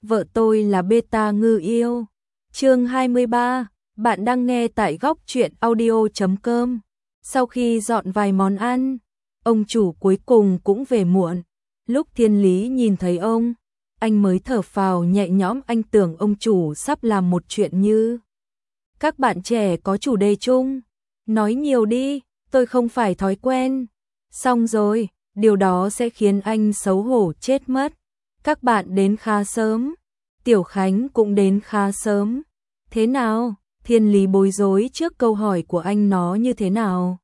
vợ tôi là beta ngư yêu. Chương 23, bạn đang nghe tại góc truyện audio.com. Sau khi dọn vài món ăn, ông chủ cuối cùng cũng về muộn. Lúc Thiên Lý nhìn thấy ông, anh mới thở phào nhẹ nhõm, anh tưởng ông chủ sắp làm một chuyện như các bạn trẻ có chủ đề chung. Nói nhiều đi, tôi không phải thói quen. Xong rồi, điều đó sẽ khiến anh xấu hổ chết mất. Các bạn đến khá sớm, Tiểu Khánh cũng đến khá sớm. Thế nào? Thiên Lý bối rối trước câu hỏi của anh, nó như thế nào?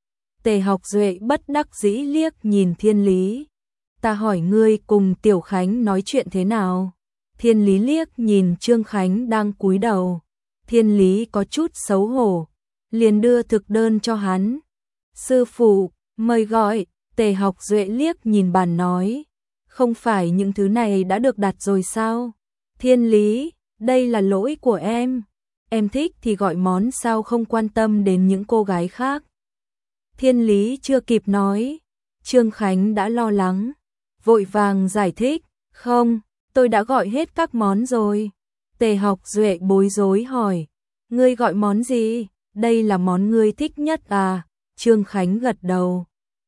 Tề Học Duệ bất đắc dĩ liếc nhìn Thiên Lý. Ta hỏi ngươi cùng Tiểu Khánh nói chuyện thế nào? Thiên Lý liếc nhìn Trương Khánh đang cúi đầu. Thiên Lý có chút xấu hổ, liền đưa thực đơn cho hắn. Sư phụ, mời gọi. Tề Học Duệ liếc nhìn bàn nói. Không phải những thứ này đã được đặt rồi sao? Thiên Lý, đây là lỗi của em. Em thích thì gọi món, sao không quan tâm đến những cô gái khác? Thiên Lý chưa kịp nói, Trương Khánh đã lo lắng, vội vàng giải thích. Không, tôi đã gọi hết các món rồi. Tề Học Duệ bối rối hỏi, ngươi gọi món gì? Đây là món ngươi thích nhất à? Trương Khánh gật đầu.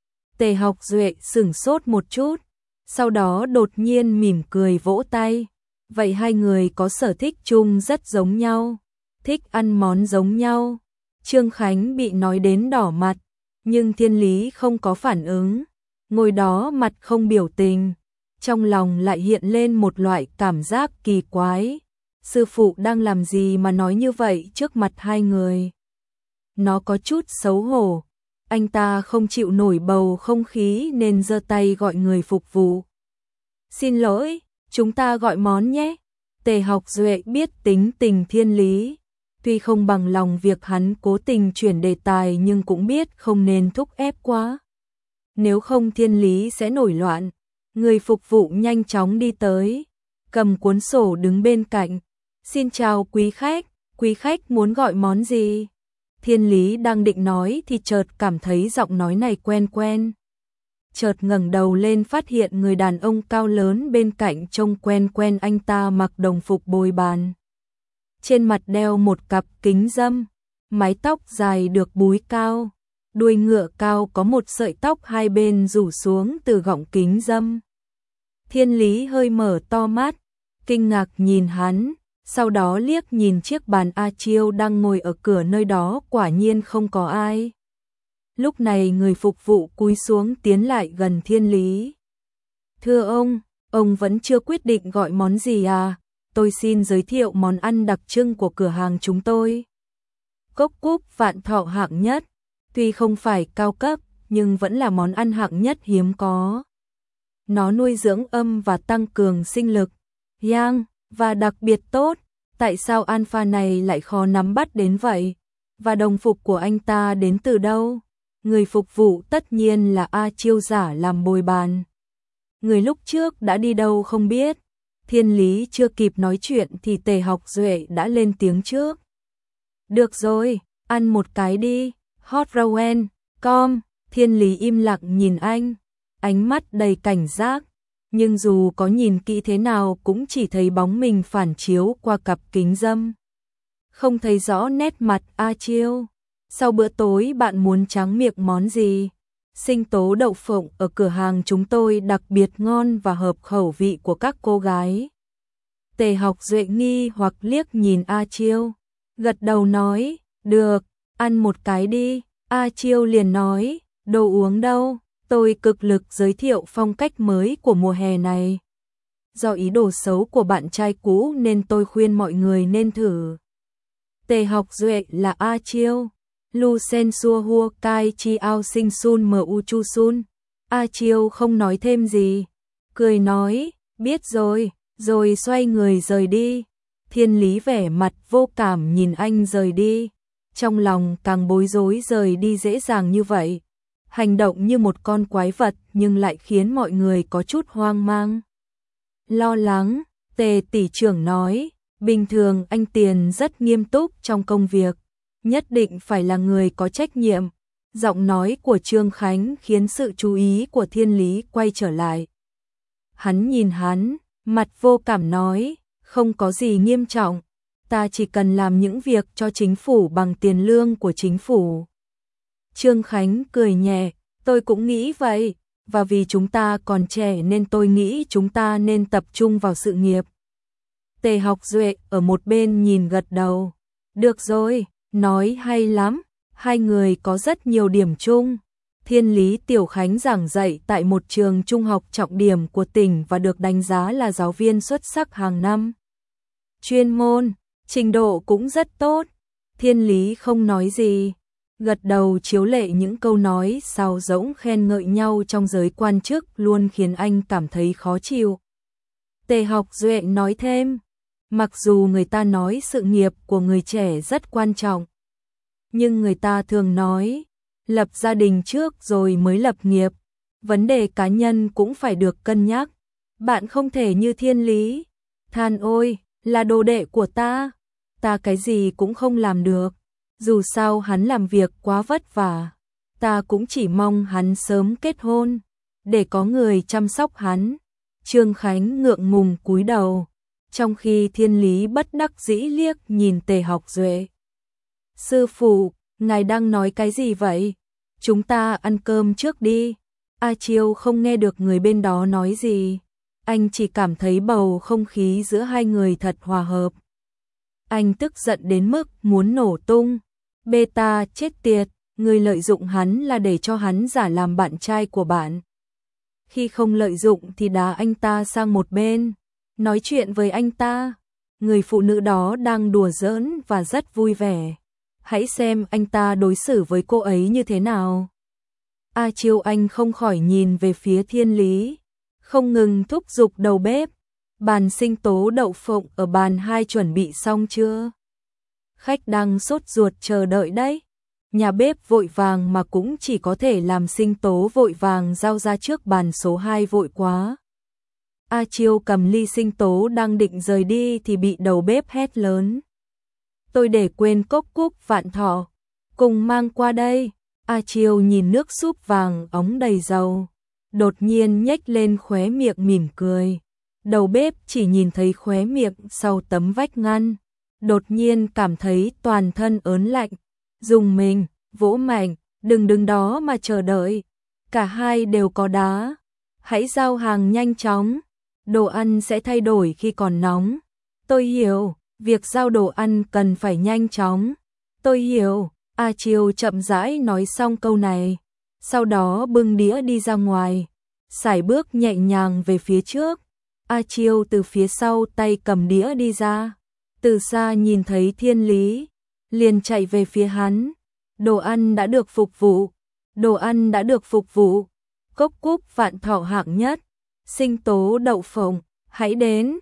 Tề Học Duệ sửng sốt một chút, sau đó đột nhiên mỉm cười vỗ tay. Vậy hai người có sở thích chung rất giống nhau, thích ăn món giống nhau. Trương Khánh bị nói đến đỏ mặt, nhưng Thiên Lý không có phản ứng, ngồi đó mặt không biểu tình. Trong lòng lại hiện lên một loại cảm giác kỳ quái. Sư phụ đang làm gì mà nói như vậy trước mặt hai người? Nó có chút xấu hổ. Anh ta không chịu nổi bầu không khí nên giơ tay gọi người phục vụ. Xin lỗi, chúng ta gọi món nhé. Tề Học Duệ biết tính tình Thiên Lý, tuy không bằng lòng việc hắn cố tình chuyển đề tài nhưng cũng biết không nên thúc ép quá. Nếu không Thiên Lý sẽ nổi loạn. Người phục vụ nhanh chóng đi tới, cầm cuốn sổ đứng bên cạnh. Xin chào quý khách muốn gọi món gì? Thiên Lý đang định nói thì chợt cảm thấy giọng nói này quen quen. Chợt ngẩng đầu lên phát hiện người đàn ông cao lớn bên cạnh trông quen quen, anh ta mặc đồng phục bồi bàn. Trên mặt đeo một cặp kính râm, mái tóc dài được búi cao, đuôi ngựa cao có một sợi tóc hai bên rủ xuống từ gọng kính râm. Thiên Lý hơi mở to mắt, kinh ngạc nhìn hắn, sau đó liếc nhìn chiếc bàn A Chiêu đang ngồi ở cửa nơi đó, quả nhiên không có ai. Lúc này người phục vụ cúi xuống tiến lại gần Thiên Lý. Thưa ông vẫn chưa quyết định gọi món gì à? Tôi xin giới thiệu món ăn đặc trưng của cửa hàng chúng tôi. Cốc cúp vạn thọ hạng nhất, tuy không phải cao cấp nhưng vẫn là món ăn hạng nhất hiếm có. Nó nuôi dưỡng âm và tăng cường sinh lực, yang và đặc biệt tốt. Tại sao alpha này lại khó nắm bắt đến vậy? Và đồng phục của anh ta đến từ đâu? Người phục vụ tất nhiên là A Chiêu giả làm bồi bàn. Người lúc trước đã đi đâu không biết. Thiên Lý chưa kịp nói chuyện thì Tề Học Duệ đã lên tiếng trước. Được rồi, ăn một cái đi. Hot Rowan, com. Thiên Lý im lặng nhìn anh, ánh mắt đầy cảnh giác. Nhưng dù có nhìn kỹ thế nào cũng chỉ thấy bóng mình phản chiếu qua cặp kính râm, không thấy rõ nét mặt A Chiêu. Sau bữa tối bạn muốn tráng miệng món gì? Sinh tố đậu phộng ở cửa hàng chúng tôi đặc biệt ngon và hợp khẩu vị của các cô gái. Tề Học Duệ nghi hoặc liếc nhìn A Chiêu, gật đầu nói, được, ăn một cái đi. A Chiêu liền nói, đồ uống đâu? Tôi cực lực giới thiệu phong cách mới của mùa hè này. Do ý đồ xấu của bạn trai cũ nên tôi khuyên mọi người nên thử. Tề Học Duệ là A Chiêu. Lu sen xua hua cai chi ao sinh sun mu chu sun. A Chiêu không nói thêm gì, cười nói, biết rồi, rồi xoay người rời đi. Thiên Lý vẻ mặt vô cảm nhìn anh rời đi, trong lòng càng bối rối. Rời đi dễ dàng như vậy, hành động như một con quái vật nhưng lại khiến mọi người có chút hoang mang, lo lắng. Tề tỷ trưởng nói, bình thường anh Tiền rất nghiêm túc trong công việc, nhất định phải là người có trách nhiệm. Giọng nói của Trương Khánh khiến sự chú ý của Thiên Lý quay trở lại. Hắn nhìn hắn, mặt vô cảm nói, Không có gì nghiêm trọng, ta chỉ cần làm những việc cho chính phủ bằng tiền lương của chính phủ. Trương Khánh cười nhẹ, tôi cũng nghĩ vậy, và vì chúng ta còn trẻ nên tôi nghĩ chúng ta nên tập trung vào sự nghiệp. Tề Học Duệ ở một bên nhìn gật đầu. Được rồi, nói hay lắm, hai người có rất nhiều điểm chung. Thiên Lý Tiểu Khánh giảng dạy tại một trường trung học trọng điểm của tỉnh và được đánh giá là giáo viên xuất sắc hàng năm. Chuyên môn, trình độ cũng rất tốt. Thiên Lý không nói gì, gật đầu chiếu lệ những câu nói sáo rỗng khen ngợi nhau trong giới quan chức luôn khiến anh cảm thấy khó chịu. Tề Học Duệ nói thêm, mặc dù người ta nói sự nghiệp của người trẻ rất quan trọng, nhưng người ta thường nói, lập gia đình trước rồi mới lập nghiệp, vấn đề cá nhân cũng phải được cân nhắc. Bạn không thể như Thiên Lý, than ôi, là đồ đệ của ta cái gì cũng không làm được. Dù sao hắn làm việc quá vất vả, ta cũng chỉ mong hắn sớm kết hôn, để có người chăm sóc hắn. Trương Khánh ngượng ngùng cúi đầu, trong khi Thiên Lý bất đắc dĩ liếc nhìn Tề Học Duệ. Sư phụ, ngài đang nói cái gì vậy? Chúng ta ăn cơm trước đi. A Chiêu không nghe được người bên đó nói gì, anh chỉ cảm thấy bầu không khí giữa hai người thật hòa hợp. Anh tức giận đến mức muốn nổ tung. Beta chết tiệt, người lợi dụng hắn là để cho hắn giả làm bạn trai của bạn. Khi không lợi dụng thì đá anh ta sang một bên, nói chuyện với anh ta. Người phụ nữ đó đang đùa giỡn và rất vui vẻ. Hãy xem anh ta đối xử với cô ấy như thế nào. A Chiêu anh không khỏi nhìn về phía Thiên Lý, không ngừng thúc giục đầu bếp. Bàn sinh tố đậu phộng ở bàn 2 chuẩn bị xong chưa? Khách đang sốt ruột chờ đợi đấy. Nhà bếp vội vàng mà cũng chỉ có thể làm sinh tố vội vàng giao ra trước bàn số 2 vội quá. A Chiêu cầm ly sinh tố đang định rời đi thì bị đầu bếp hét lớn. Tôi để quên cốc cúc Vạn Thọ, cùng mang qua đây. A Chiêu nhìn nước súp vàng óng đầy dầu, đột nhiên nhếch lên khóe miệng mỉm cười. Đầu bếp chỉ nhìn thấy khóe miệng sau tấm vách ngăn, đột nhiên cảm thấy toàn thân ớn lạnh, dùng mình, vỗ mạnh, đừng đứng đó mà chờ đợi, cả hai đều có đá, hãy giao hàng nhanh chóng, đồ ăn sẽ thay đổi khi còn nóng. Tôi hiểu, việc giao đồ ăn cần phải nhanh chóng. Tôi hiểu, A Chiêu chậm rãi nói xong câu này, sau đó bưng đĩa đi ra ngoài, sải bước nhẹ nhàng về phía trước. A Chiêu từ phía sau tay cầm đĩa đi ra, từ xa nhìn thấy Thiên Lý, liền chạy về phía hắn. Đồ ăn đã được phục vụ, đồ ăn đã được phục vụ. Cốc cúc Vạn Thọ hạng nhất, sinh tố đậu phộng, hãy đến.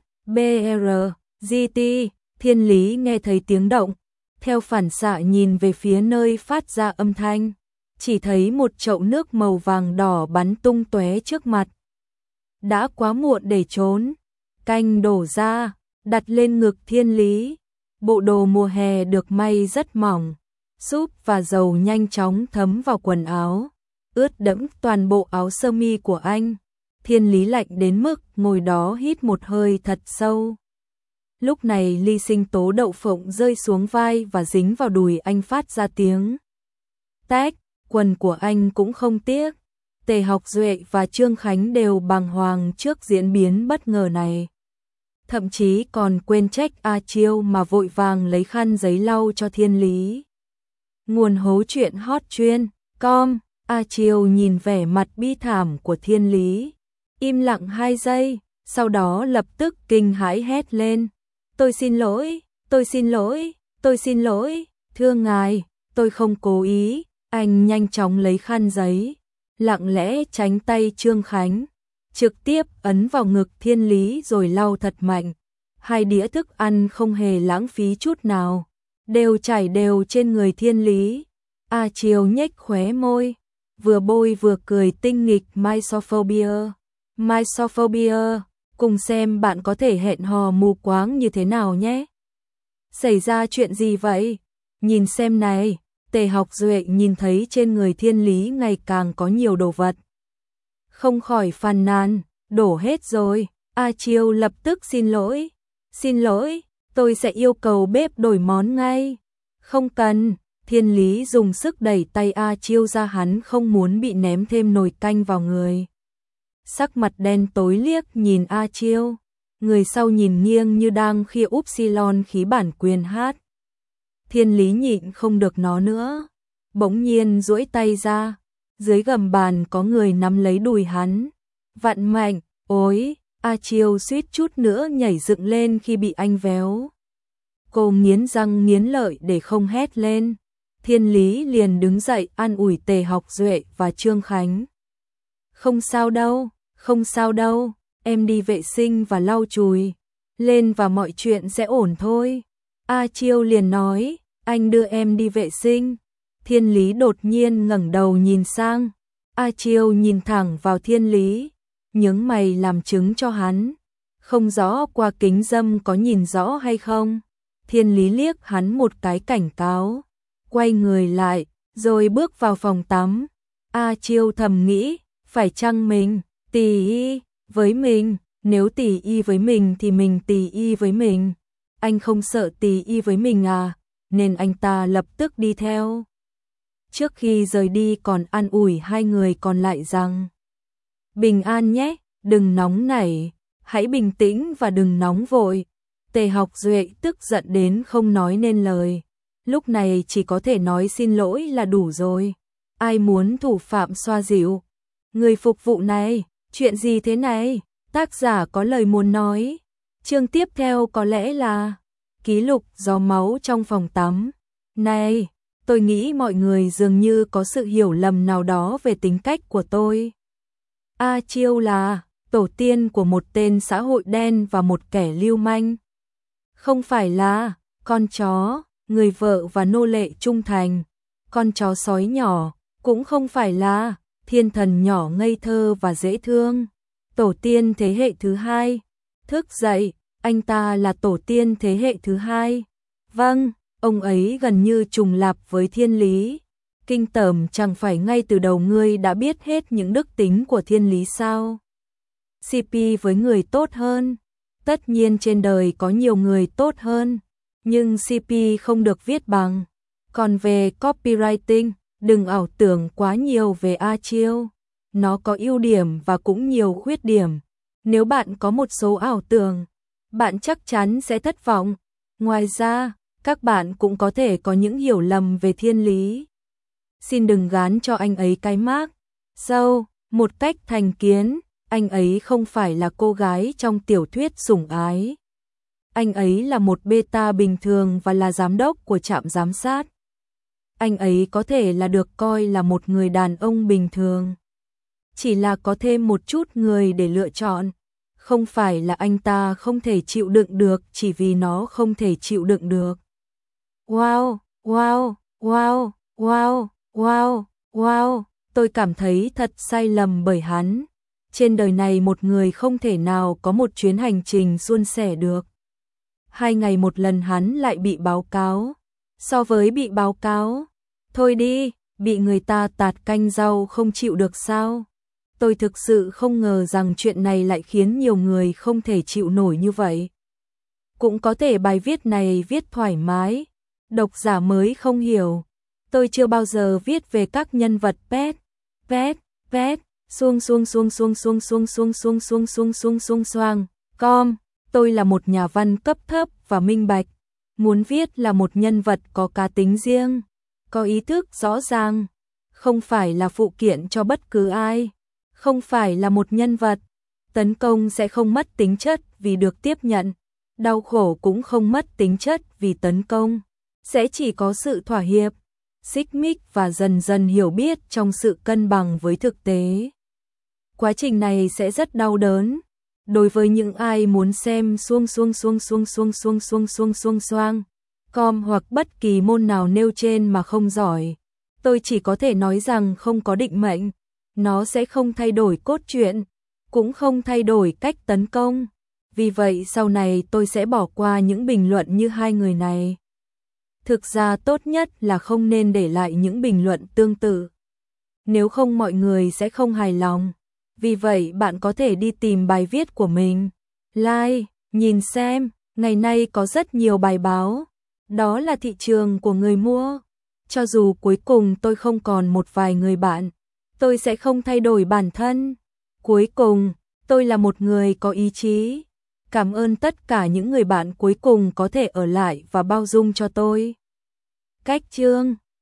BRGT. Thiên Lý nghe thấy tiếng động, theo phản xạ nhìn về phía nơi phát ra âm thanh, chỉ thấy một chậu nước màu vàng đỏ bắn tung tóe trước mặt. Đã quá muộn để trốn. Canh đổ ra, đặt lên ngực Thiên Lý. Bộ đồ mùa hè được may rất mỏng, súp và dầu nhanh chóng thấm vào quần áo, ướt đẫm toàn bộ áo sơ mi của anh. Thiên Lý lạnh đến mức ngồi đó hít một hơi thật sâu. Lúc này ly sinh tố đậu phộng rơi xuống vai và dính vào đùi anh phát ra tiếng tách, quần của anh cũng không tiếc. Tề Học Duệ và Trương Khánh đều bàng hoàng trước diễn biến bất ngờ này. Thậm chí còn quên trách A Chiêu mà vội vàng lấy khăn giấy lau cho Thiên Lý. Nguồn hố truyện hot truyện.com. A Chiêu nhìn vẻ mặt bi thảm của Thiên Lý, im lặng 2 giây, sau đó lập tức kinh hãi hét lên. Tôi xin lỗi, tôi xin lỗi, tôi xin lỗi, thưa ngài, tôi không cố ý. Anh nhanh chóng lấy khăn giấy, lặng lẽ tránh tay Trương Khánh, trực tiếp ấn vào ngực Thiên Lý rồi lau thật mạnh. 2 đĩa thức ăn không hề lãng phí chút nào, đều chảy đều trên người Thiên Lý. A Chiêu nhếch khóe môi, vừa bôi vừa cười tinh nghịch. Mysophobia, Mysophobia, cùng xem bạn có thể hẹn hò mù quáng như thế nào nhé. Xảy ra chuyện gì vậy? Nhìn xem này. Tề Học Duệ nhìn thấy trên người Thiên Lý ngày càng có nhiều đồ vật, không khỏi phàn nàn, đổ hết rồi. A Chiêu lập tức xin lỗi, Xin lỗi, tôi sẽ yêu cầu bếp đổi món ngay. Không cần, Thiên Lý dùng sức đẩy tay A Chiêu ra, hắn không muốn bị ném thêm nồi canh vào người. Sắc mặt đen tối liếc nhìn A Chiêu, người sau nhìn nghiêng như đang khi upsilon khí bản quyền hát. Thiên Lý nhịn không được nó nữa, bỗng nhiên duỗi tay ra, dưới gầm bàn có người nắm lấy đùi hắn, vặn mạnh, ối, A Chiêu suýt chút nữa nhảy dựng lên khi bị anh véo. Cô nghiến răng nghiến lợi để không hét lên. Thiên Lý liền đứng dậy an ủi Tề Học Duệ và Trương Khánh. Không sao đâu, không sao đâu, em đi vệ sinh và lau chùi lên và mọi chuyện sẽ ổn thôi. A Chiêu liền nói, anh đưa em đi vệ sinh. Thiên Lý đột nhiên ngẩng đầu nhìn sang. A Chiêu nhìn thẳng vào Thiên Lý, nhướng mày làm chứng cho hắn. Không rõ qua kính râm có nhìn rõ hay không. Thiên Lý liếc hắn một cái cảnh cáo, quay người lại, rồi bước vào phòng tắm. A Chiêu thầm nghĩ, phải chăng mình tì y với mình, nếu tì y với mình thì mình tì y với mình. Anh không sợ tì y với mình à, nên anh ta lập tức đi theo. Trước khi rời đi còn an ủi hai người còn lại rằng, bình an nhé, đừng nóng nảy, hãy bình tĩnh và đừng nóng vội. Tề Học Duệ tức giận đến không nói nên lời, lúc này chỉ có thể nói xin lỗi là đủ rồi. Ai muốn thủ phạm xoa dịu? Người phục vụ này, chuyện gì thế này? Tác giả có lời muốn nói. Chương tiếp theo có lẽ là ký lục gió máu trong phòng tắm. Này, tôi nghĩ mọi người dường như có sự hiểu lầm nào đó về tính cách của tôi. A Chiêu là tổ tiên của một tên xã hội đen và một kẻ lưu manh. Không phải là con chó, người vợ và nô lệ trung thành, con chó sói nhỏ, cũng không phải là thiên thần nhỏ ngây thơ và dễ thương. Tổ tiên thế hệ thứ hai. Thức dậy, anh ta là tổ tiên thế hệ thứ hai. Vâng, ông ấy gần như trùng lặp với Thiên Lý. Kinh tởm, chẳng phải ngay từ đầu ngươi đã biết hết những đức tính của Thiên Lý sao? CP với người tốt hơn. Tất nhiên trên đời có nhiều người tốt hơn, nhưng CP không được viết bằng. Còn về copywriting, đừng ảo tưởng quá nhiều về A Chiêu. Nó có ưu điểm và cũng nhiều khuyết điểm. Nếu bạn có một số ảo tưởng, bạn chắc chắn sẽ thất vọng. Ngoài ra, các bạn cũng có thể có những hiểu lầm về Thiên Lý. Xin đừng gán cho anh ấy cái mác sâu, một cách thành kiến. Anh ấy không phải là cô gái trong tiểu thuyết sủng ái. Anh ấy là một beta bình thường và là giám đốc của trạm giám sát. Anh ấy có thể là được coi là một người đàn ông bình thường. Chỉ là có thêm một chút người để lựa chọn. Không phải là anh ta không thể chịu đựng được chỉ vì nó không thể chịu đựng được. Wow, wow, wow, wow, wow, wow, tôi cảm thấy thật sai lầm bởi hắn. Trên đời này một người không thể nào có một chuyến hành trình suôn sẻ được. 2 ngày một lần hắn lại bị báo cáo. So với bị báo cáo, thôi đi, bị người ta tạt canh rau không chịu được sao? Tôi thực sự không ngờ rằng chuyện này lại khiến nhiều người không thể chịu nổi như vậy. Cũng có thể bài viết này viết thoải mái, độc giả mới không hiểu. Tôi chưa bao giờ viết về các nhân vật pet, xoang. Tôi là một nhà văn cấp thấp và minh bạch, muốn viết là một nhân vật có cá tính riêng, có ý thức rõ ràng, không phải là phụ kiện cho bất cứ ai, không phải là một nhân vật. Tấn công sẽ không mất tính chất vì được tiếp nhận, đau khổ cũng không mất tính chất vì tấn công, sẽ chỉ có sự thỏa hiệp, xích mích và dần dần hiểu biết trong sự cân bằng với thực tế. Quá trình này sẽ rất đau đớn. Đối với những ai muốn xem com hoặc bất kỳ môn nào nêu trên mà không giỏi, tôi chỉ có thể nói rằng không có định mệnh, nó sẽ không thay đổi cốt truyện, cũng không thay đổi cách tấn công. Vì vậy sau này tôi sẽ bỏ qua những bình luận như hai người này. Thực ra tốt nhất là không nên để lại những bình luận tương tự. Nếu không mọi người sẽ không hài lòng. Vì vậy bạn có thể đi tìm bài viết của mình, like, nhìn xem, Ngày nay có rất nhiều bài báo, đó là thị trường của người mua. Cho dù cuối cùng tôi không còn một vài người bạn, tôi sẽ không thay đổi bản thân. Cuối cùng, tôi là một người có ý chí. Cảm ơn tất cả những người bạn cuối cùng có thể ở lại và bao dung cho tôi. Cách chương